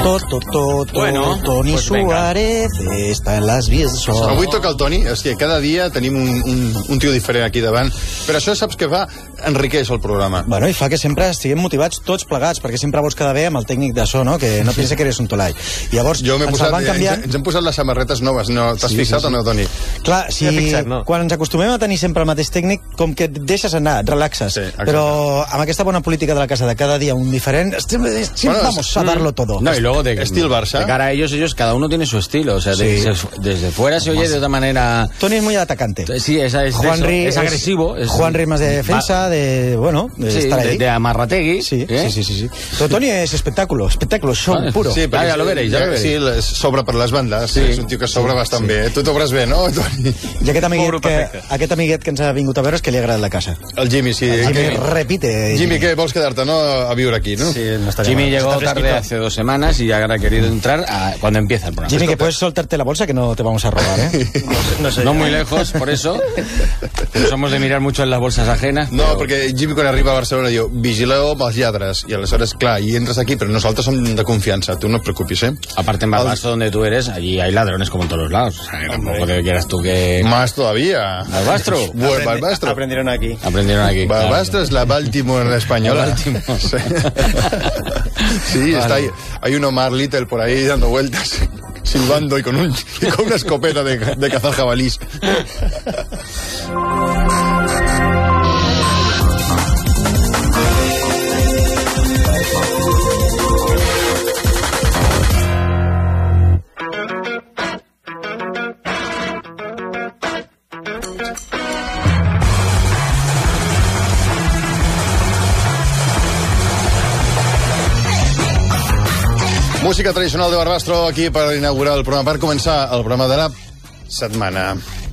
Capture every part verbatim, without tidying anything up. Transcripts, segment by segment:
Toto, toto, bueno, Toni pues Suárez està en les vies de sol. Avui toca el Toni, és que cada dia tenim un, un, un tio diferent aquí davant, però això saps què fa? Enriqueix el programa. Bueno, i fa que sempre estiguem motivats tots plegats, perquè sempre vols quedar bé amb el tècnic de so, no? Que no pensa que eres un tolai. Llavors, jo m'he ens posat, van canviant... ens hem posat les samarretes noves, no? T'has sí, fixat sí, sí. o no, Toni? Clar, si fixat, no? Quan ens acostumem a tenir sempre el mateix tècnic, com que et deixes anar, et relaxes. Sí, però amb aquesta bona política de la casa de cada dia un diferent, sempre, sempre bueno, vamos a darlo todo. No, y luego de, Estil Barça. De cara a ellos, ellos, cada uno tiene su estilo. O sea, sí. de, se, desde fuera se oye de otra manera. Toni es muy atacante. Sí, es, es, Juanri es, es agresivo. Es, Juanri más de defensa, de, bueno, de sí, estar ahí. De, de amarrategui. Sí, ¿eh? sí, sí, sí, sí. Pero Toni es espectáculo, espectáculo, show vale. puro. Sí, ah, ja lo veréis, ja lo veréis. Sí, sobra per les bandes. Sí. És un tio que sobra sí, bastant sí. bé. Tu t'obres bé, no, Toni? I aquest amiguet, que, aquest amiguet que ens ha vingut a veure és que li ha agradat la casa. El Jimmy, sí. El Jimmy que... repite. Jimmy, ¿qué? ¿Vols quedarte, no? A viure aquí, ¿no? Sí, no Jimmy mal. Llegó tarde hace dos semanas y ahora ha querido entrar a, cuando empieza el programa. Jimmy, que puedes soltarte la bolsa que no te vamos a robar, ¿eh? No, sé, no muy lejos, por eso. No somos de mirar mucho en las bolsas ajenas. No, pero... perquè Jimmy quan arriba a Barcelona diu vigileu amb els lladres. I aleshores, clar, i entres aquí, però nosaltres som de confiança. Tu no et preocupis, ¿eh? Aparte en Barbastro, el... donde tú eres, allí hay ladrones como en todos los lados. O sea, tampoco te quieras tú que... Más todavía. ¿Barbastro? Bueno, Barbastro. Aprendieron aquí. Aprendieron aquí. Barbastro claro. Es la Baltimore española. La Baltimore. Sí, sí vale. Está ahí. Hay un Omar Little por ahí dando vueltas, silbando y con, un, y con una escopeta de, de cazar jabalís. Música tradicional de Barbastro aquí per inaugurar el programa, per començar el programa de la setmana.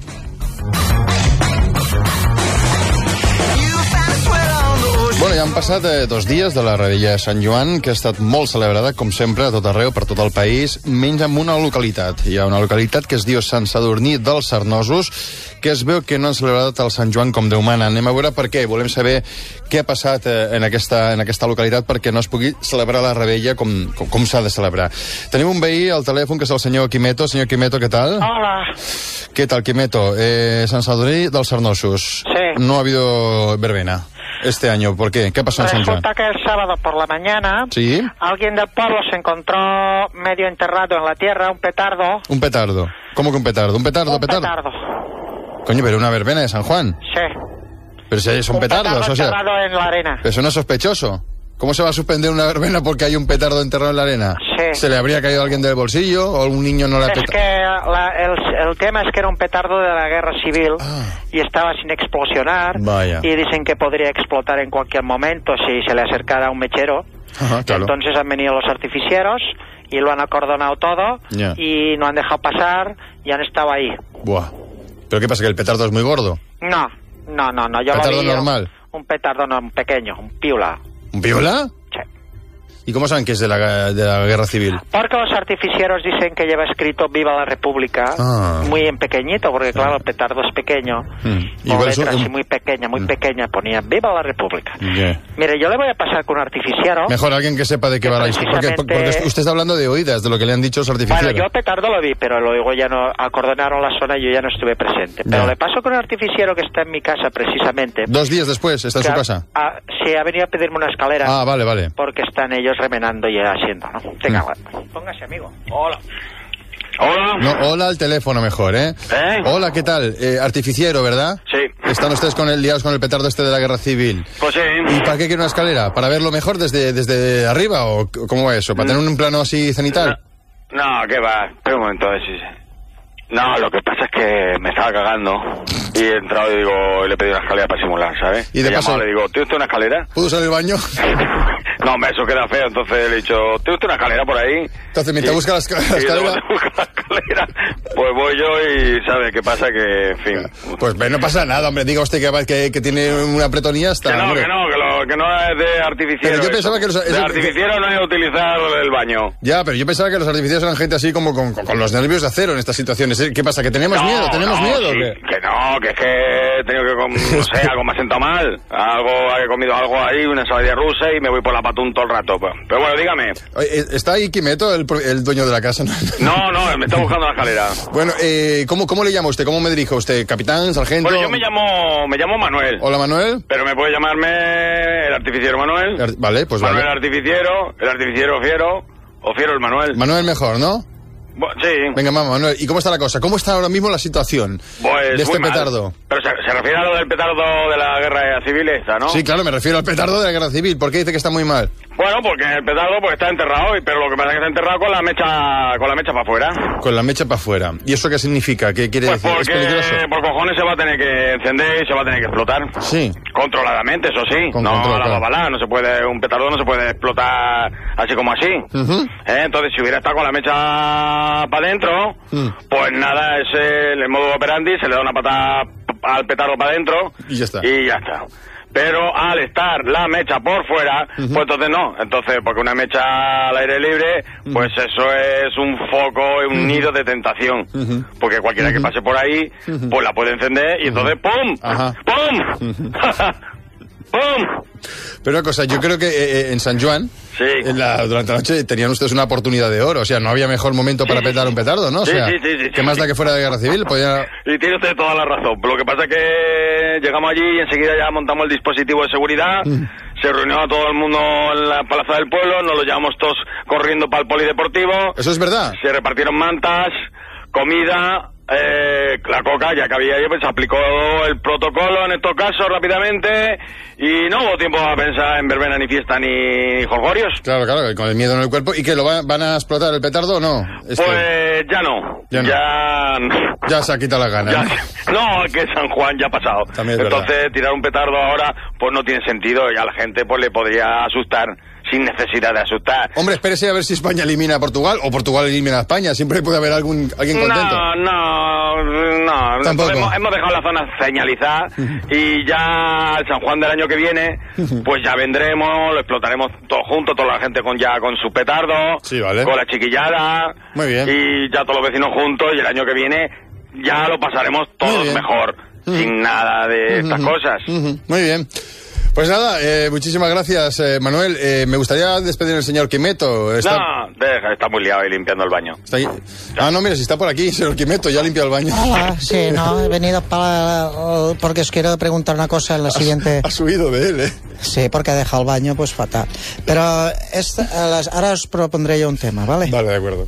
Bueno, ja han passat eh, dos dies de la Revetlla de Sant Joan, que ha estat molt celebrada, com sempre, a tot arreu, per tot el país, menys en una localitat. Hi ha una localitat que es diu Sant Sadurní dels Sarnosos, que es veu que no han celebrat el Sant Joan com Déu mana. Anem a veure per què. Volem saber què ha passat eh, en, aquesta, en aquesta localitat perquè no es pugui celebrar la Revetlla com, com, com s'ha de celebrar. Tenim un veí al telèfon, que és el senyor Quimeto. Senyor Quimeto, què tal? Hola. Què tal, Quimeto? Eh, Sant Sadurní dels Sarnosos. Sí. No ha habido verbena este año. ¿Por qué? ¿Qué pasó en San Juan? Resulta que el sábado por la mañana, ¿sí? Alguien del pueblo se encontró medio enterrado en la tierra un petardo. ¿Un petardo? ¿Cómo que un petardo? ¿Un petardo? Un petardo? petardo. Coño, pero una verbena de San Juan. Sí. Pero si son un petardos, petardo o sea... enterrado en la arena. Pero eso no es sospechoso. ¿Cómo se va a suspender una verbena porque hay un petardo enterrado en la arena? Sí. ¿Se le habría caído a alguien del bolsillo o un niño no le ha Es que la, el, el tema es que era un petardo de la guerra civil ah. y estaba sin explosionar. Vaya. Y dicen que podría explotar en cualquier momento si se le acercara un mechero. Ajá, claro. Entonces han venido los artificieros y lo han acordonado todo yeah. y no han dejado pasar y han estado ahí. Buah. ¿Pero qué pasa, que el petardo es muy gordo? No, no, no, no. Yo ¿Petardo lo vi, normal? Un, un petardo no, un pequeño, un piula. ¿Un piola? Sí. ¿Y cómo saben que es de la, de la guerra civil? Porque los artificieros dicen que lleva escrito Viva la República, ah. muy en pequeñito, porque claro, el petardo es pequeño, mm. con letras un... así muy pequeña, muy mm. pequeña, ponía Viva la República. Yeah. Mire, yo le voy a pasar con un artificiero. Mejor alguien que sepa de qué va la historia, porque, porque usted está hablando de oídas, de lo que le han dicho los artificieros. Bueno, yo el petardo lo vi, pero luego ya no acordonaron la zona y yo ya no estuve presente. Pero yeah. le paso con un artificiero que está en mi casa precisamente. ¿Dos días después está en su casa? A, sí, ha venido a pedirme una escalera. Ah, vale, vale. Porque están ellos remenando y haciendo, ¿no? Venga, mm. póngase, amigo. Hola. Hola. No, hola al teléfono mejor, ¿eh? ¿Eh? Hola, ¿qué tal? Eh, artificiero, ¿verdad? Sí. ¿Están ustedes con el, liados con el petardo este de la guerra civil? Pues sí. ¿Y para qué quiere una escalera? ¿Para verlo mejor desde, desde arriba o cómo va eso? ¿Para tener un plano así cenital? No, no, ¿qué va? Espera un momento, a ver si... No, lo que pasa es que me estaba cagando y he entrado y digo, le he pedido una escalera para simular, ¿sabes? Y de he paso... llamado, le digo, ¿tiene usted una escalera? ¿Puedo usar el baño? No, hombre, eso queda feo, entonces le he dicho, ¿tiene usted una escalera por ahí? Entonces, mientras y, busca la, esca la escalera... Y busca la escalera, pues voy yo y, ¿sabe qué pasa? Que, en fin... Pues no pasa nada, hombre, diga usted que, que, que tiene una pretonía hasta... Que no, hombre. que no, que lo, que no es de artificiero. Pero yo pensaba que los, de artificiero no es utilizar el baño. Ya, pero yo pensaba que los artificieros eran gente así como con, con, con los nervios de acero en estas situaciones. ¿Qué pasa? ¿Que tenemos no, miedo? ¿Tenemos no, miedo? Sí, ¿qué? que no, que es que he tenido que comer, no sé, algo me ha sentado mal. Algo, he comido algo ahí, una ensaladilla rusa y me voy por la patún todo el rato. Pero bueno, dígame. ¿Está ahí Quimeto, el, el dueño de la casa? No, no, me está buscando la escalera. Bueno, eh, ¿cómo, ¿cómo le llama usted? ¿Cómo me dirige usted? ¿Capitán, sargento? Bueno, yo me llamo, me llamo Manuel. Hola, Manuel. Pero me puede llamarme el artificiero Manuel. Ar vale, pues Manuel vale. el artificiero, el artificiero Fiero, o Fiero el Manuel. Manuel mejor, ¿no? Sí. Venga, mamá, Manuel, ¿y cómo está la cosa? ¿Cómo está ahora mismo la situación pues de este muy petardo? Mal. Pero se, se refiere a lo del petardo de la guerra civil esta, ¿no? Sí, claro, me refiero al petardo de la guerra civil. ¿Por qué dice que está muy mal? Bueno, porque el petardo pues está enterrado, pero lo que pasa es que está enterrado con la mecha con la mecha para afuera. Con la mecha para afuera. ¿Y eso qué significa? ¿Qué quiere pues decir? Porque, ¿Es peligroso? por cojones se va a tener que encender y se va a tener que explotar. Sí. Controladamente, eso sí. Con no control, a la claro. babalá, no se puede, un petardo no se puede explotar así como así. Uh-huh. ¿Eh? Entonces, si hubiera estado con la mecha para adentro, uh. pues nada, es el modo operandi, se le da una patada al petardo para adentro y ya está. Y ya está. Pero al estar la mecha por fuera, uh-huh. pues entonces no. Entonces, porque una mecha al aire libre, uh-huh. pues eso es un foco, un uh-huh. nido de tentación. Uh-huh. Porque cualquiera uh-huh. que pase por ahí, uh-huh. pues la puede encender y entonces ¡pum! Ajá. ¡Pum! Uh-huh. ¡Pum! Pero una cosa, yo creo que eh, en San Juan, sí. en la, durante la noche, tenían ustedes una oportunidad de oro. O sea, no había mejor momento para sí, petar un petardo, ¿no? O sí, sea, sí, sí, sí, ¿qué sí, más sí. da que fuera de guerra civil? Podía... Y tiene usted toda la razón. Lo que pasa es que llegamos allí y enseguida ya montamos el dispositivo de seguridad. Mm. Se reunió a todo el mundo en la plaza del pueblo. Nos lo llevamos todos corriendo para el polideportivo. ¿Eso es verdad? Se repartieron mantas, comida... Eh, la coca, ya que había ahí, pues se aplicó el protocolo en estos casos rápidamente y no hubo tiempo a pensar en verbena, ni fiesta, ni jolgorios. Claro, claro, con el miedo en el cuerpo. ¿Y qué, lo va, van a explotar el petardo o no? Este... Pues ya no. Ya, no. ya... ya se ha quitado la gana. Ya... ¿no? no, es que San Juan ya ha pasado. También es Entonces verdad. Tirar un petardo ahora pues no tiene sentido y a la gente pues le podría asustar sin necesidad de asustar. Hombre, espérese a ver si España elimina a Portugal o Portugal elimina a España. Siempre puede haber algún alguien contento. No, no, no. Tampoco. Hemos, hemos dejado la zona señalizada y ya el San Juan del año que viene, pues ya vendremos, lo explotaremos todos juntos, toda la gente con ya con su petardo, sí, vale. con la chiquillada. Muy bien. Y ya todos los vecinos juntos y el año que viene ya lo pasaremos todos mejor, uh-huh. sin nada de uh-huh. estas cosas. Uh-huh. Muy bien. Pues nada, eh, muchísimas gracias, eh, Manuel. Eh, me gustaría despedir al señor Quimeto. Está... No, deja, está muy liado ahí limpiando el baño. ¿Está ahí? Ah, no, mira, si está por aquí, señor Quimeto, ya ha limpiado el baño. Hola, sí, no, he venido para, porque os quiero preguntar una cosa en la siguiente... Has huido de él, ¿eh? Sí, porque ha dejado el baño, pues fatal. Pero esta, ahora os propondré yo un tema, ¿vale? Vale, de acuerdo.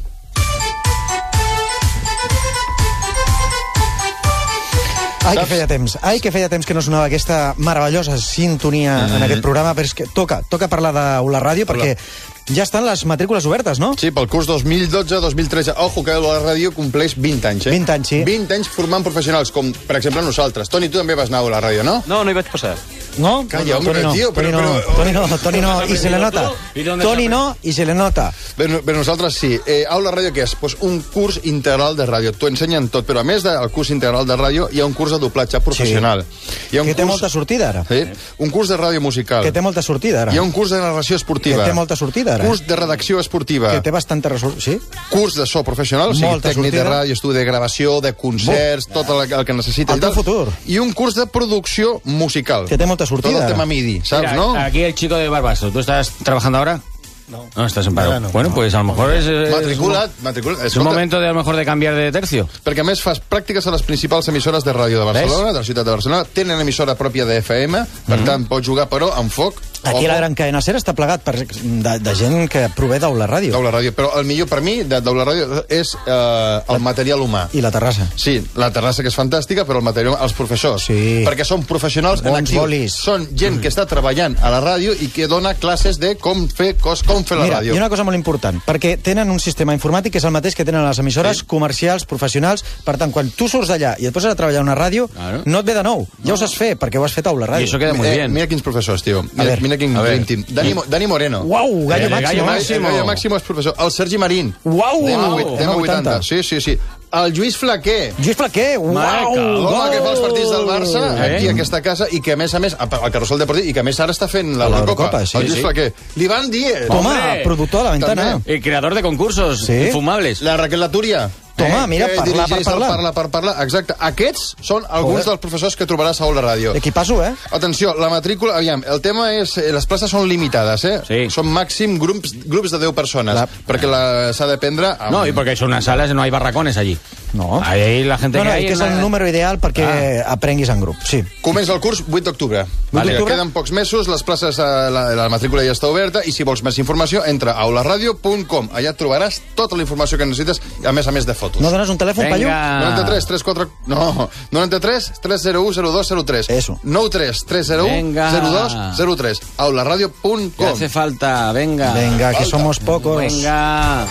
Ai, que feia temps. Ai, que feia temps que no sonava aquesta meravellosa sintonia mm-hmm. en aquest programa, però és que toca, toca parlar d'Aula Ràdio, perquè ja estan les matrícules obertes, no? Sí, pel curs dos mil dotze dos mil tretze. Ojo, que la ràdio compleix vint anys, eh? vint anys, sí. vint anys formant professionals, com, per exemple, nosaltres. Toni, tu també vas anar a la ràdio, no? No, no hi vaig passar. No? Calla, no, hombre, Toni no, tío, pero... Toni no, pero... Toni no, Toni no, y se le nota. Toni no, i se le nota. Però, però nosaltres sí. Eh, Aula Ràdio què és? Pues un curs integral de ràdio. T'ho ensenyen tot, però a més del curs integral de ràdio hi ha un curs de doblatge professional. Sí. Hi ha un que té curs... molta sortida, ara. Sí. Un curs de ràdio musical. Que té molta sortida, ara. Hi ha un curs de narració esportiva. Que té molta sortida, ara. Curs de redacció esportiva. Que té bastanta resolució. Sí? Curs de so professional, o sigui, molta tècnic sortida. de ràdio, estudi de gravació, de concerts, Bo. tot el, el que necessita. El teu futur. I un curs de producció musical. Que té molta sortida. Tot el tema MIDI, saps, Mira, no? Aquí el chico de Barbaso. ¿Tú estás trabajando ahora? No. No, estás en paro. No, no, bueno, no. pues a lo mejor es... es Matricula't, un, matricula't. Es un momento de, a lo mejor de canviar de tercio. Perquè a més fas pràctiques a les principals emissores de ràdio de Barcelona, Ves? de la ciutat de Barcelona. Tenen emissora pròpia de F M, per mm. tant pots jugar, però amb foc. Aquí la Gran Cadena Ser està plegat per, de, de gent que prové d'Aula Ràdio. D'Aula Ràdio, però el millor per mi d'Aula Ràdio és eh, el material humà. I la terrassa. Sí, la terrassa que és fantàstica, però el material, els professors. Sí. Perquè són professionals en actiu. Bolis. Són gent que està treballant a la ràdio i que dona classes de com fer, cos, com fer la Mira, ràdio. Mira, i una cosa molt important, perquè tenen un sistema informàtic que és el mateix que tenen les emissores sí. comercials, professionals. Per tant, quan tu surts d'allà i et poses a treballar a una ràdio, claro. no et ve de nou. No. Ja ho saps fer, perquè ho has fet a Aula Ràdio. I això queda molt eh, bien. Mira quins professors, tio. Mira, mira quin dream team. Dani, Dani Moreno. Uau, Gallo eh, Máximo. Gallo Máximo. Gallo Máximo és professor. El Sergi Marín. Uau, Tema vuitanta. Sí, sí, sí. el Lluís Flaquer. Lluís Flaquer, uau! L'home que fa els partits del Barça, Eh? aquí, a aquesta casa, i que, a més a més, al Carrusel Deportiu, i que, a més, ara està fent la La Eurocopa. Eurocopa, sí, el Lluís sí. Flaquer. L'Ivan Díez. Toma, Hombre, productor a la ventana. també. El creador de concursos Sí. infumables. La Raquel Latúria. Toma, mira, que parlar per dirigeix el parlar. Parla per parlar. Exacte. Aquests són alguns Joder. dels professors que trobaràs a Ola Ràdio. Equipasso, eh? Atenció, la matrícula... Aviam, el tema és... eh, Les places són limitades, eh? Sí. Són màxim grups, grups de deu persones, La- perquè la- s'ha de prendre... Amb... No, y porque son unas salas, no hay barracones allí. No. Ahí la gente No, no, que hay... i que és en el la- número ideal perquè aprenguis en grup, sí. Comença el curs vuit d'octubre. Vale. Vale. Queden pocs mesos, les places, eh, la, la matrícula ja està oberta, i si vols més informació, entra a aularadio punt com. Allà trobaràs tota la informació que necessites, a més a més de fotos. No dones un telèfon, Paio? Venga. noranta-tres tres quatre... No, noranta-tres tres zero u zero dos zero tres. Eso. noranta-tres tres zero u Venga. zero dos zero tres. aularadio punt ¿Qué com. hace falta? Venga. Venga, que somos pocos. Venga.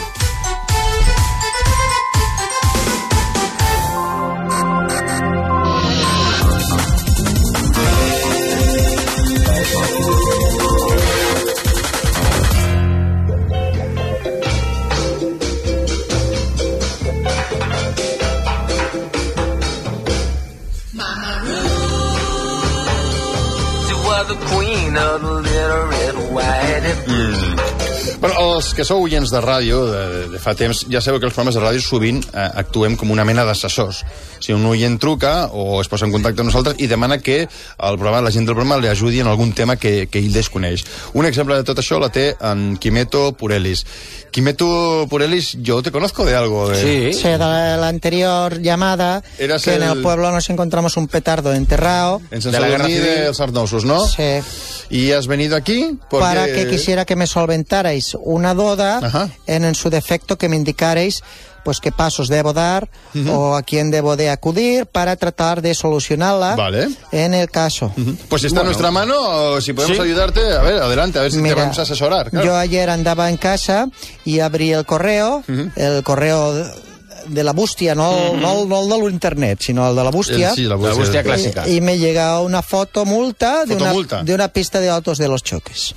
Bueno, els que sou oients de ràdio de, de fa temps, ja sabeu que els programes de ràdio sovint eh, actuem com una mena d'assessors. Si un oient truca o es posa en contacte amb nosaltres i demana que el programa, la gent del programa li ajudi en algun tema que, que ell desconeix. Un exemple de tot això la té en Quimeto Purelis. Quimeto Purelis, yo te conozco de algo. De... Sí. Sí, de la anterior llamada, Eras que en el- el pueblo nos encontramos un petardo enterrado. En San De la Guerra Sadurní Civil. de los Arnosos, ¿no? Sí. Y has venido aquí porque... Para que quisiera que me solventarais una duda, Ajá. en, en su defecto que me indicarais pues qué pasos debo dar o a quién debo de acudir para tratar de solucionarla Vale. en el caso. Pues si está en nuestra mano, o si podemos Sí. ayudarte, a ver, adelante, a ver si Mira, te vamos a asesorar. Claro. Yo ayer andaba en casa y abrí el correo, el correo de, de la Bustia, no, no, no el de l'internet, sino el de la Bustia. El- sí, la La Bustia. Bustia clásica. Y, y me llega una foto multa de, Fotomulta. una, de una pista de autos de los choques.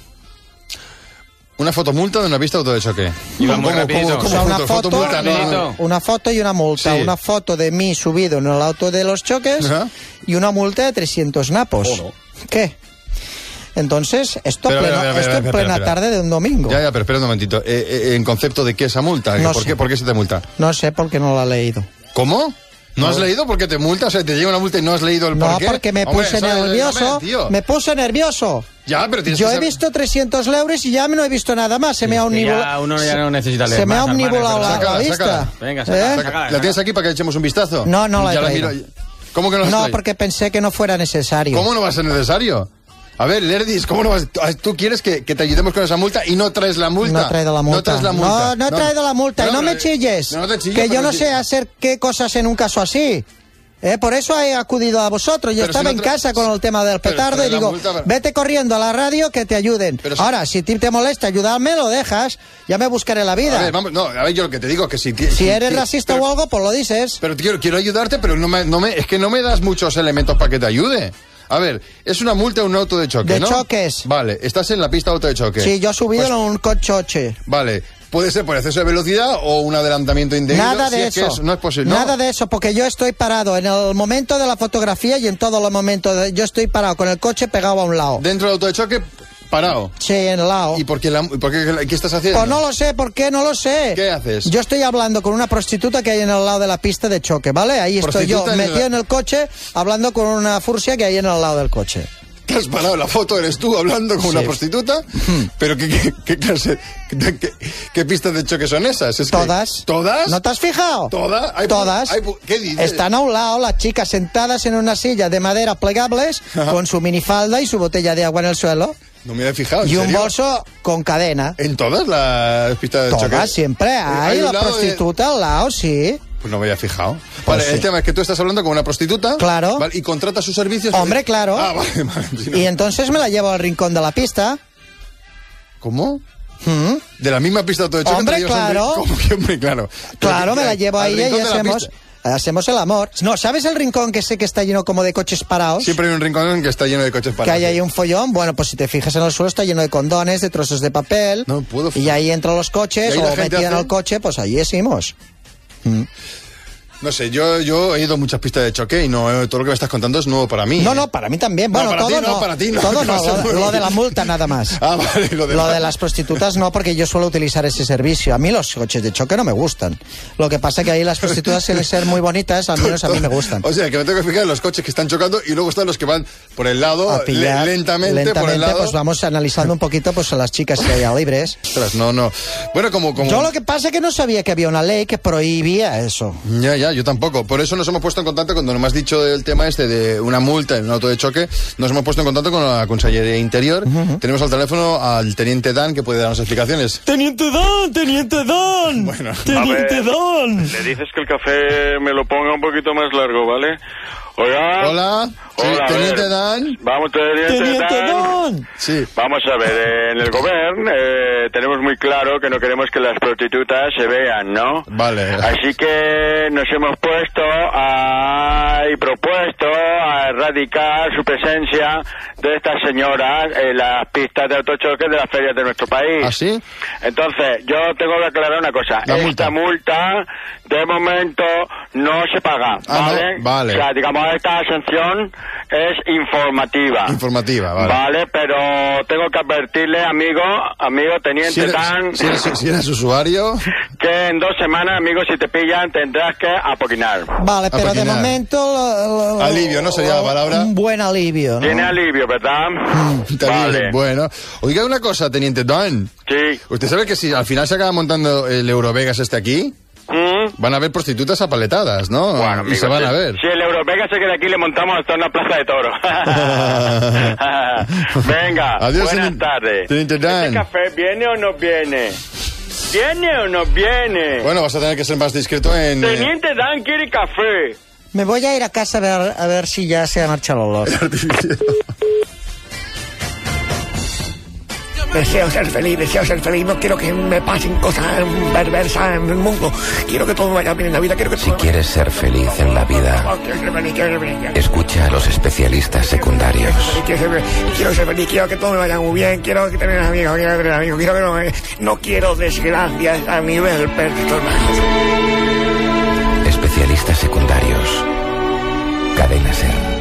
Una fotomulta de una pista de auto de choque. Iba muy rapidito. O sea, una foto, fotomulta? No, no, no. Rapidito. una foto y una multa. Sí. Una foto de mí subido en el auto de los choques Ajá. y una multa de trescientos napos. Oh, no. ¿Qué? Entonces, esto, Pero, pleno- a ver, a ver, esto a ver, en espera, plena espera. tarde de un domingo. Ya, ya, pero espera un momentito. Eh, eh, ¿En concepto de qué esa multa? No ¿Por, sé. qué, ¿Por qué se te multa? No sé por qué no la he leído. ¿Cómo? ¿No, has leído por qué te multa? O sea, te llega una multa y no has leído el No, por qué. porque me Hombre, puse eso es- nervioso. hombre, tío. Me puse nervioso. Ya, pero tienes Yo que he saber- visto trescientos euros y ya no he visto nada más. Se me ha Que omnibulado. ya uno ya no necesita leer Se me ha más, hermano, omnibulado pero la, sácala, la vista. sácala. Venga, sácala, ¿Eh? sácala. ¿La tienes aquí para que le echemos un vistazo? No, no la he Ya traído. miro. ¿Cómo que no la has No, traído? porque pensé que no fuera necesario. ¿Cómo no va a ser necesario? A ver, Lerdis, ¿cómo no vas? Tú quieres que, que te ayudemos con esa multa y no traes la multa. No he traído la multa. No traes la multa. No, no he traído la multa. y no pero- me chilles. No te chilles, que yo pero no si- sé hacer qué cosas en un caso así. Eh, por eso he acudido a vosotros. Yo Pero estaba si no en tra- casa con el tema del Pero petardo trae y la digo, multa, pero- vete corriendo a la radio que te ayuden. Pero si- Ahora, si ti te molesta ayudarme, lo dejas. Ya me buscaré la vida. A ver, vamos, no, a ver, yo lo que te digo que si... ti- si eres ti- racista pero- o algo, pues lo dices. Pero quiero, quiero ayudarte, pero no me, no me, es que no me das muchos elementos para que te ayude. A ver, es una multa a un auto de choque, De ¿no? choques. Vale, estás en la pista de auto de choque. Sí, yo he subido Pues- en un cochoche. Vale, puede ser por exceso de velocidad o un adelantamiento indebido. Nada si de es que eso. es- no es posible. ¿no? Nada de eso, porque yo estoy parado en el momento de la fotografía y en todos los momentos. de- yo estoy parado con el coche pegado a un lado. Dentro del auto de choque, parado. Sí, en el lado. ¿Y por qué, la, por qué, qué estás haciendo? Pues no lo sé, ¿por qué? No lo sé. ¿Qué haces? Yo estoy hablando con una prostituta que hay en el lado de la pista de choque, ¿vale? Ahí estoy yo, Prostituta en metido la- en el coche, hablando con una fursia que hay en el lado del coche. Te has parado la foto, eres tú hablando con Sí. una prostituta. ¿Pero qué, qué, qué clase, qué, qué- qué pistas de choque son esas? Es que- Todas. ¿Todas? ¿No te has fijado? ¿Todas? Hay pu- Todas. hay pu- ¿Qué dices? Están a un lado las chicas sentadas en una silla de madera plegables con su minifalda y su botella de agua en el suelo No me había fijado, ¿en y un serio? bolso con cadena. ¿En todas las pistas de choque? Todas, siempre hay. un La lado de- prostituta al lado, sí. Pues no me había fijado. Vale, sí. el tema es que tú estás hablando con una prostituta. Claro. ¿vale? Y contratas sus servicios. Hombre, claro. Ah, vale, vale. si no- Y entonces me la llevo al rincón de la pista. ¿Cómo? ¿Mm? De la misma pista de auto de choque. Hombre, te la llevas al claro. rin- ¿Cómo que, hombre, claro? Claro, Pero me que- la llevo al ahí y rincón de la hacemos, pista. hacemos el amor. No, ¿sabes el rincón que sé que está lleno como de coches parados? Siempre hay un rincón en que está lleno de coches Que parados. hay ahí un follón. Bueno, pues si te fijas en el suelo está lleno de condones, de trozos de papel. No puedo- Y ahí entran los ¿Y coches ahí o la gente metido en hace? el coche, pues allí decimos. No sé, yo, yo he ido a muchas pistas de choque y no, eh, todo lo que me estás contando es nuevo para mí. No, ¿eh? no, para mí también. Bueno, no, para todo ti no, no. para ti no. Todo no, Lo, lo, lo de la multa nada más. Ah, vale, lo de, lo de las prostitutas no, porque yo suelo utilizar ese servicio. A mí los coches de choque no me gustan. Lo que pasa es que ahí las prostitutas suelen ser muy bonitas, al menos a mí me gustan. O sea, que me tengo que fijar en los coches que están chocando y luego están los que van por el lado, A pillar, le, lentamente, lentamente, por el lado. Pues vamos analizando un poquito pues a las chicas que hay libres. Ostras, no, no. Bueno, como, como... Yo lo que pasa es que no sabía que había una ley que prohibía eso. Ya, ya, yo tampoco. Por eso nos hemos puesto en contacto cuando nos has dicho del tema este de una multa en un auto de choque. Nos hemos puesto en contacto con la Consellería de Interior. Uh-huh. Tenemos al teléfono al Teniente Dan, que puede darnos explicaciones. ¡Teniente Dan! ¡Teniente Dan! Bueno, ¡Teniente Dan! Le dices que el café me lo ponga un poquito más largo, ¿vale? Oiga. Hola. Sí, Hola, Teniente Dan. Vamos, Teniente, ¡Teniente Dan. Dan! Sí. Vamos a ver, eh, en el gobierno eh, tenemos muy claro que no queremos que las prostitutas se vean, ¿no? Vale. Así que nos hemos puesto a, y propuesto a erradicar su presencia de estas señoras en las pistas de autochoque de las ferias de nuestro país. ¿Ah, sí? Entonces, yo tengo que aclarar una cosa. La esta multa. multa, de momento, no se paga, Ah, ¿vale? no, vale. O sea, digamos, esta sanción es informativa. Informativa, vale. Vale, pero tengo que advertirle, amigo, amigo Teniente Si eres, Dan, si, eres, si eres usuario... que en dos semanas, amigo, si te pillan, tendrás que apoquinar. Vale, pero de Apoquinar. momento... lo- lo- Alivio, ¿no sería la palabra? Un buen alivio, ¿no? Tiene alivio, ¿verdad? Está Vale. bien, bueno. Oiga una cosa, Teniente Dan. Sí. ¿Usted sabe que si al final se acaba montando el Eurovegas este aquí, ¿Mm? van a haber prostitutas apaletadas, ¿no? Bueno, y amigo, se van si, a ver. Si el Eurovega se queda aquí, le montamos hasta una plaza de toro. Venga, Adiós, buenas teni- tardes. Teniente Dan. ¿Este café viene o no viene? ¿Viene o no viene? Bueno, vas a tener que ser más discreto en... eh, Teniente Dan quiere café. Me voy a ir a casa a ver, a ver si ya se ha marchado el olor. Deseo ser feliz, deseo ser feliz. No quiero que me pasen cosas perversas en el mundo. Quiero que todo me vaya bien en la vida. Quiero que Si quieres ser feliz en la vida, escucha a los especialistas secundarios. Quiero ser feliz, quiero ser feliz, quiero que todo me vaya muy bien, quiero que tener amigos, quiero tener amigos, quiero que no, me, no quiero desgracias a nivel personal. Especialistas secundarios. Cadena Ser.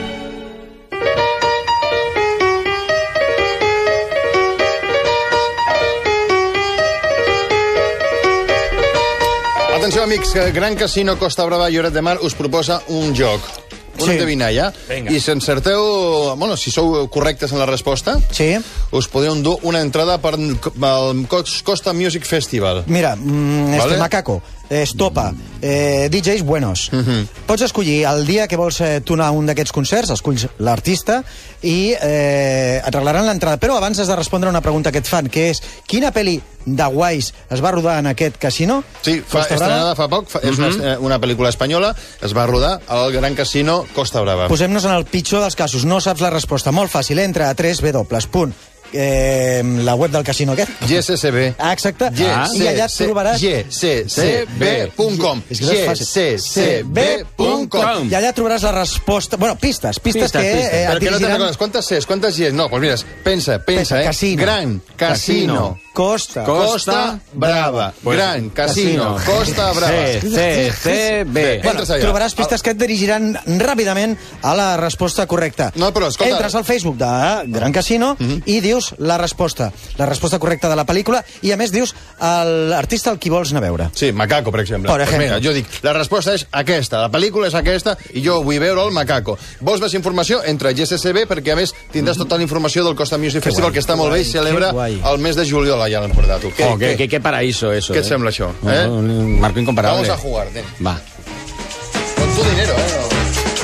Atenció, amics, que Gran Casino Costa Brava i Lloret de Mar us proposa un joc. Una Sí. endevinalla. I si encerteu... Bueno, si sou correctes en la resposta, Sí? us podeu endur una entrada per al Costa Music Festival. Mira, mm, este Vale. macaco, estopa, eh, D Js buenos. Mhm. Pots escollir el dia que vols eh, tu anar a un d'aquests concerts, esculls l'artista i eh, et regalaran l'entrada. Però abans has de respondre a una pregunta que et fan, que és quina pel·li de guais es va rodar en aquest casino? Sí, fa, Costa Brava? estrenada fa poc, fa, és una, una pel·lícula espanyola, es va rodar al Gran Casino Costa Brava. Posem-nos en el pitjor dels casos. No saps la resposta. Molt fàcil. Entra a tres w punt eh, la web del casino aquest. G C C B. Ah, exacte. G I allà et trobaràs... G C C B punt com. És que no és G fàcil. C C B punt com. I allà trobaràs la resposta... Bueno, pistes. Pistes, Pistes, que pistes. eh, Però et que no te'n dirigiran... recordes. Quantes Cs, quantes Gs? No, doncs mira, pensa, pensa, eh? Casino. Gran Casino. Costa. Costa Brava. Pues, Gran Casino. Casino. Costa Brava. C, C, C, B. Bueno, Entres allà. trobaràs pistes que et dirigiran ràpidament a la resposta correcta. No, però escolta- Entres al Facebook de Gran Casino i dius la resposta. La resposta correcta de la pel·lícula i, a més, dius l'artista al qui vols anar a veure. Sí, Macaco, per exemple. Per Pues ejemplo. mira, jo dic, la resposta és aquesta, la pel·lícula és aquesta i jo vull veure el Macaco. Vols més informació? Entra a G C C B perquè, a més, tindràs tota la informació del Costa Music Festival, guai, que està que molt bé i guai, celebra que guai. el mes de juliol allà a l'Empordà. Tu. Què, Oh, qué, qué, qué paraíso eso. què et eh. sembla això? No, Eh? un marco incomparable. Vamos a jugar, nen. Va. Con tu dinero, eh? No.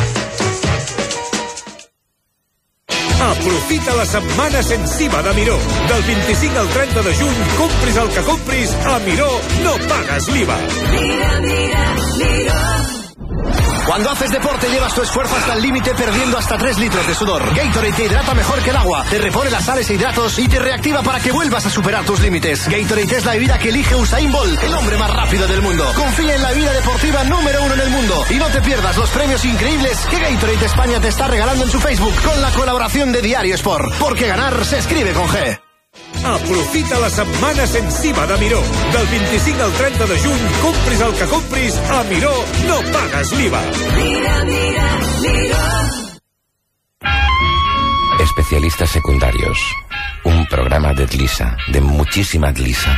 Aprofita la setmana sensiva de Miró. Del vint-i-cinc al trenta de juny, compris el que compris, a Miró no pagues l'I V A. Cuando haces deporte llevas tu esfuerzo hasta el límite perdiendo hasta tres litros de sudor. Gatorade te hidrata mejor que el agua, te repone las sales e hidratos y te reactiva para que vuelvas a superar tus límites. Gatorade es la bebida que elige Usain Bolt, el hombre más rápido del mundo. Confía en la bebida deportiva número uno en el mundo y no te pierdas los premios increíbles que Gatorade España te está regalando en su Facebook con la colaboración de Diario Sport. Porque ganar se escribe con G. Aprofita la setmana sense I V A de Miró. Del vint-i-cinc al trenta de juny, compris el que compris, a Miró no pagues l'I V A. Mira, mira, Miró. Especialistas secundarios. Un programa de Tlisa, de muchísima Tlisa.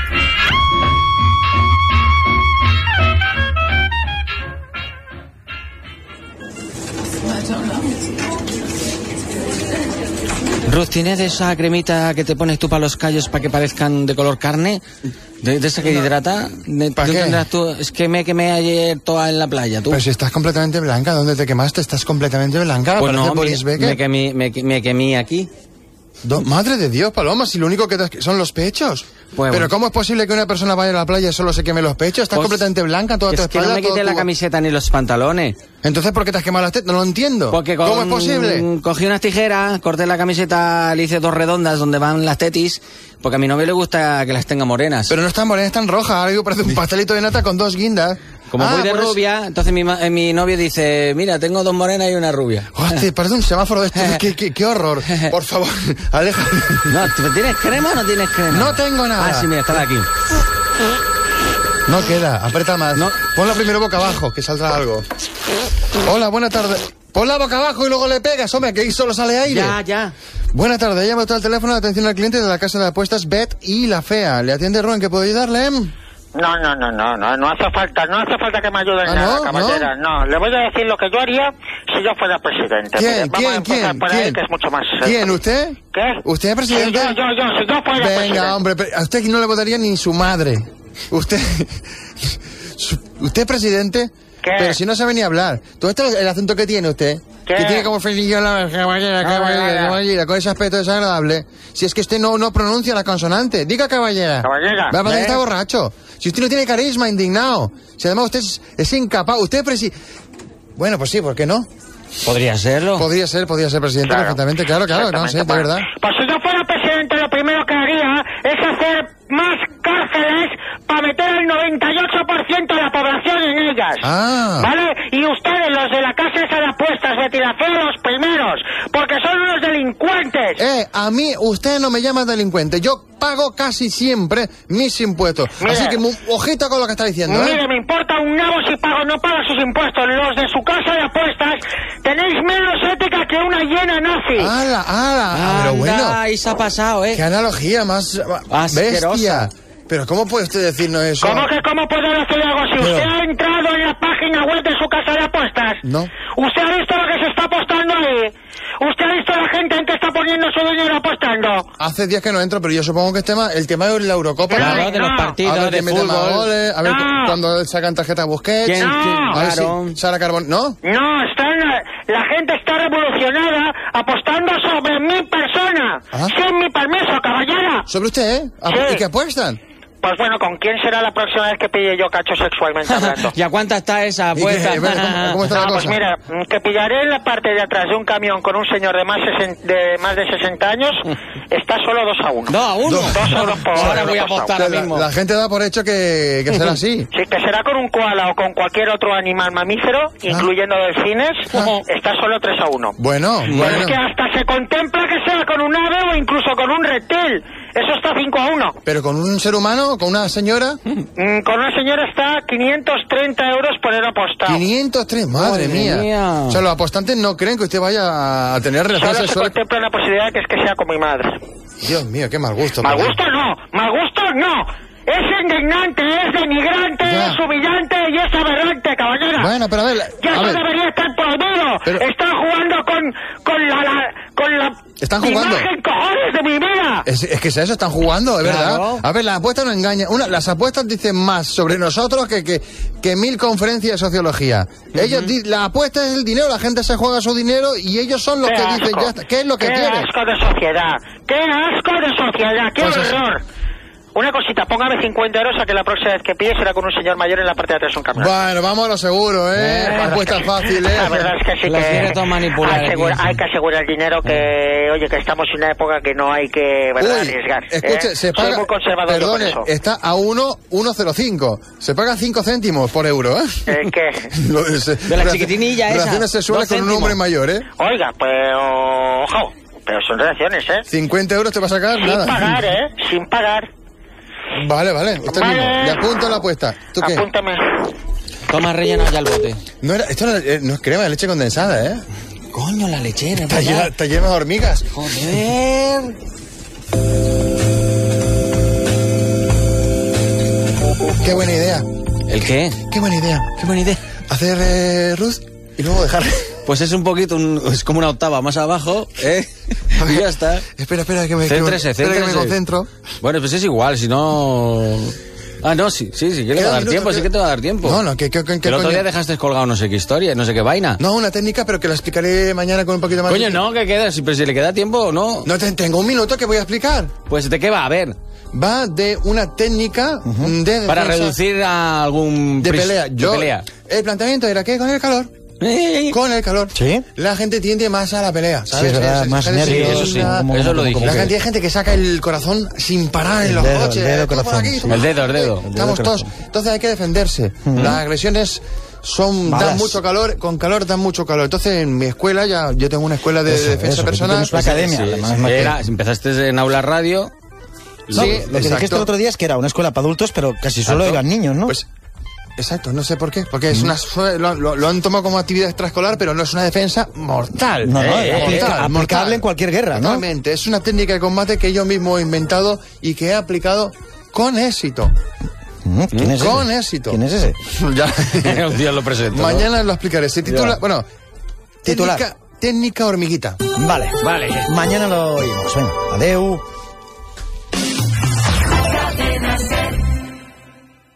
Ruth, ¿tienes de esa cremita que te pones tú para los callos para que parezcan de color carne? ¿De, de esa que no. hidrata? De, ¿Para qué? Tú, es que me quemé ayer toda en la playa, tú. Pero si estás completamente blanca, ¿dónde te quemaste? Estás completamente blanca. Pues no, me, me, quemé, me, me quemé aquí. Do, madre de Dios, Paloma, si lo único que te son los pechos. Pues, Pero bueno. ¿Cómo es posible que una persona vaya a la playa y solo se queme los pechos? Estás pues, completamente blanca, toda tu espalda. Es que no me quité la tu... camiseta ni los pantalones. Entonces, ¿por qué te has quemado las tetas? No lo entiendo. Porque con, ¿Cómo es posible? Cogí unas tijeras, corté la camiseta, le hice dos redondas donde van las tetis, porque a mi novio le gusta que las tenga morenas. Pero no están morenas, están rojas. Ahora digo, parece un pastelito de nata con dos guindas. Como ah, voy de pues... rubia, entonces mi, eh, mi novio dice, mira, tengo dos morenas y una rubia. Hostia, parece un semáforo de estos. ¿Qué, qué, qué horror. Por favor, aleja. No, ¿tienes crema o no tienes crema? No tengo nada. Ah, sí, mira, está aquí. No queda, aprieta más. No. Ponla primero boca abajo, que saldrá algo. Hola, buena tarde. Ponla boca abajo y luego le pegas, hombre, que ahí solo sale aire. Ya, ya. Buena tarde, llama usted al teléfono de atención al cliente de la casa de apuestas Bet y La Fea. ¿Le atiende Rubén? ¿Qué puedo ayudarle? No, no, no, no, no, no hace falta, no hace falta que me ayuden ¿Ah, nada, no? caballera, no? no, le voy a decir lo que yo haría si yo fuera presidente. ¿Quién? Mire, vamos ¿Quién? a empezar ¿Quién? por ¿Quién? ahí, que es mucho más... ¿Quién? ¿Usted? ¿Qué? ¿Usted es presidente? Sí, yo, yo, yo, si yo fuera Venga, presidente. hombre, a usted no le votaría ni su madre. ¿Usted... ¿Usted es presidente? ¿Qué? Pero si no sabe ni hablar. ¿Todo esto es el acento que tiene usted? ¿Qué? Que tiene como frenillo la caballera, caballera, caballera, con ese aspecto desagradable. Si es que usted no, no pronuncia la consonante. Diga caballera. Caballera. Va a pasar que ¿Eh? está borracho. Si usted no tiene carisma, indignado. Si además usted es, es incapaz. Usted es presi... Bueno, pues sí, ¿por qué no? Podría serlo. Podría ser, podría ser presidente Claro. perfectamente. Claro, claro, no sé, de Bueno, verdad. Pues si yo fuera presidente, lo primero que haría es hacer más cárceles para meter al noventa y ocho por ciento de la población en ellas. Ah. ¿Vale? Y ustedes, los de la casa esa de apuestas, de tirafeo, los primeros, porque son unos delincuentes. Eh, a mí usted no me llama delincuente. Yo pago casi siempre mis impuestos. Mire, Así que mu- ojito con lo que está diciendo, ¿eh? Mire, me importa un nabo si pago o no pago sus impuestos. Los de su casa de apuestas tenéis menos ética que una hiena nazi. ¡Hala, hala! Ah, pero bueno. Ahí se ha pasado, ¿eh? Qué analogía más Asquerosa. bestia. Pero ¿cómo puede usted decirnos eso? ¿Cómo que cómo puedo decir algo? Si Pero- usted ha entrado en la página web de su casa de apuestas, No. ¿usted ha visto lo que se está apostando ahí? ¿Usted ha visto la gente en que está poniendo su dinero apostando? Hace días que no entro, pero yo supongo que es tema, el tema de la Eurocopa. Claro, ¿no? de los No. partidos, A ver de quién mete más fútbol. goles, a ver No. cu- cuando sacan tarjeta Busquets. ¿Quién? No. quién? A ver Claro. si Sara Carbón... ¿No? No, están, la gente está revolucionada apostando sobre mi persona, Ah. sin mi permiso, caballera. Sobre usted, ¿eh? ¿A- Sí. ¿Y qué apuestan? Pues bueno, ¿con quién será la próxima vez que pille yo cacho sexualmente hablando? ¿Y a cuánta está esa ¿Y qué? apuesta? Bueno, ¿cómo- cómo está la No, pues cosa? mira, mm, que pillaré en la parte de atrás de un camión con un señor de más, sesen- de, más de sesenta años, está solo dos a uno. Dos a uno. Dos. Dos euros por Ahora euro voy a por apostar sauno. ahora La, mismo. la gente da por hecho que, que será así. Sí, que será con un koala o con cualquier otro animal mamífero, incluyendo delfines, Ah. está solo tres a uno. Bueno, Pero bueno. es que hasta se contempla que sea con un ave o incluso con un reptil. Eso está cinco a uno. Pero con un ser humano, con una señora, Mm, con una señora está quinientos treinta euros por el apostado. quinientos tres, madre Madre mía. mía. O sea, los apostantes no creen que usted vaya a tener relaciones Solo se sexuales. contempla la posibilidad que es que sea con mi madre. Dios mío, qué mal gusto. Mal pero- gusto no, mal gusto no. Es indignante, es denigrante, Ya. es humillante y es aberrante, caballera. Bueno, pero a ver, Ya a eso ver, debería estar prohibido. Pero- Están jugando con, con la, la- con la Están jugando. imagen cojones de mi vida. es, es que es eso, están jugando, es Claro. verdad. A ver, las apuestas no engañan. Una, las apuestas dicen más sobre nosotros que, que, que mil conferencias de sociología. Ellos di- la apuesta es el dinero, la gente se juega su dinero y ellos son los Qué que dicen, asco. ya está, ¿qué es lo que Qué quieres? asco de sociedad. Qué asco de sociedad. Qué Pues es- horror. Una cosita, póngame cincuenta euros a que la próxima vez que pille será con un señor mayor en la parte de atrás de un camión. Bueno, vamos a lo seguro, ¿eh? Eh, Apuestas fáciles. La verdad es que sí Las quiere que todo manipular asegura- aquí. hay que asegurar el dinero que, oye, que estamos en una época que no hay que, ¿verdad?, Uy, arriesgar. escuche, ¿eh? se paga... Soy muy conservador yo con Perdone, eso. está a uno coma cero cinco. Se paga cinco céntimos por euro, ¿eh? Eh, ¿qué? Lo de, se- De la relaci- chiquitinilla esa, Relaciones sexuales dos con un céntimos. hombre mayor, ¿eh? Oiga, pero, ojo, pero son relaciones, ¿eh? ¿cincuenta euros te va a sacar? Sin Nada. pagar, ¿eh? Sin pagar. Vale, vale. Este Vale. mismo. Le apunto la apuesta. ¿Tú qué? Apúntame. Toma, rellena ya el bote. No era, esto no, eh, no es crema de leche condensada, ¿eh? Coño, la lechera. Está llena, está llena de hormigas. Joder. Qué buena idea. ¿El qué? Qué buena idea. Qué buena idea. Hacer eh, Ruth y luego dejar... Pues es un poquito, un, es como una octava más abajo, ¿eh? Y ya está. Espera, espera, que me, Céntrese, que me, espera que me céntrese. concentro. Bueno, pues es igual, si no... Ah, no, sí, sí, sí que le va a dar minuto, tiempo, que- sí que te va a dar tiempo. No, no, que... que, que Que el otro coño. día dejaste colgado no sé qué historia, no sé qué vaina. No, una técnica, pero que la explicaré mañana con un poquito más... Coño, de- no, que queda, si, pero si le queda tiempo o no. No, te, tengo un minuto que voy a explicar. Pues ¿de qué va? A ver, Va de una técnica de defensa, para reducir a algún... de pris- pelea. de Yo, pelea. El planteamiento era que con el calor... Con el calor, ¿Sí? la gente tiende más a la pelea, ¿sabes? Sí, es verdad, Se- más se- nervios. Sí, eso sí, la- como- eso como- lo dije. como La que- cantidad de gente que saca el corazón sin parar en El los dedo, el coches. dedo eh, tú por corazón, aquí, sí. tú por El dedo, aquí. el dedo. Estamos El dedo todos. corazón. Entonces hay que defenderse. Las agresiones son Malas. dan mucho calor, con calor dan mucho calor. Entonces en mi escuela, ya yo tengo una escuela de Eso, defensa eso, que tú personal. tienes una academia. Sí, además, sí. más que- Era, empezaste en aula radio. No, Sí, lo que exacto. dijiste el otro día es que era una escuela para adultos, pero casi solo Exacto. eran niños, ¿no? Pues, exacto, no sé por qué. Porque es una, lo, lo- lo han tomado como actividad extraescolar, pero no es una defensa mortal. No, no, Eh, aplica- mortal, aplicable mortal. en cualquier guerra, ¿no? Totalmente. Es una técnica de combate que yo mismo he inventado y que he aplicado con éxito. Mm, ¿Quién es Con ese? éxito. ¿Quién es ese? Ya. Un día lo presento. ¿no? Mañana lo explicaré. Se titula, Ya. bueno, Titular. técnica, técnica hormiguita. Vale. Vale. Mañana lo oímos. Venga, adeu.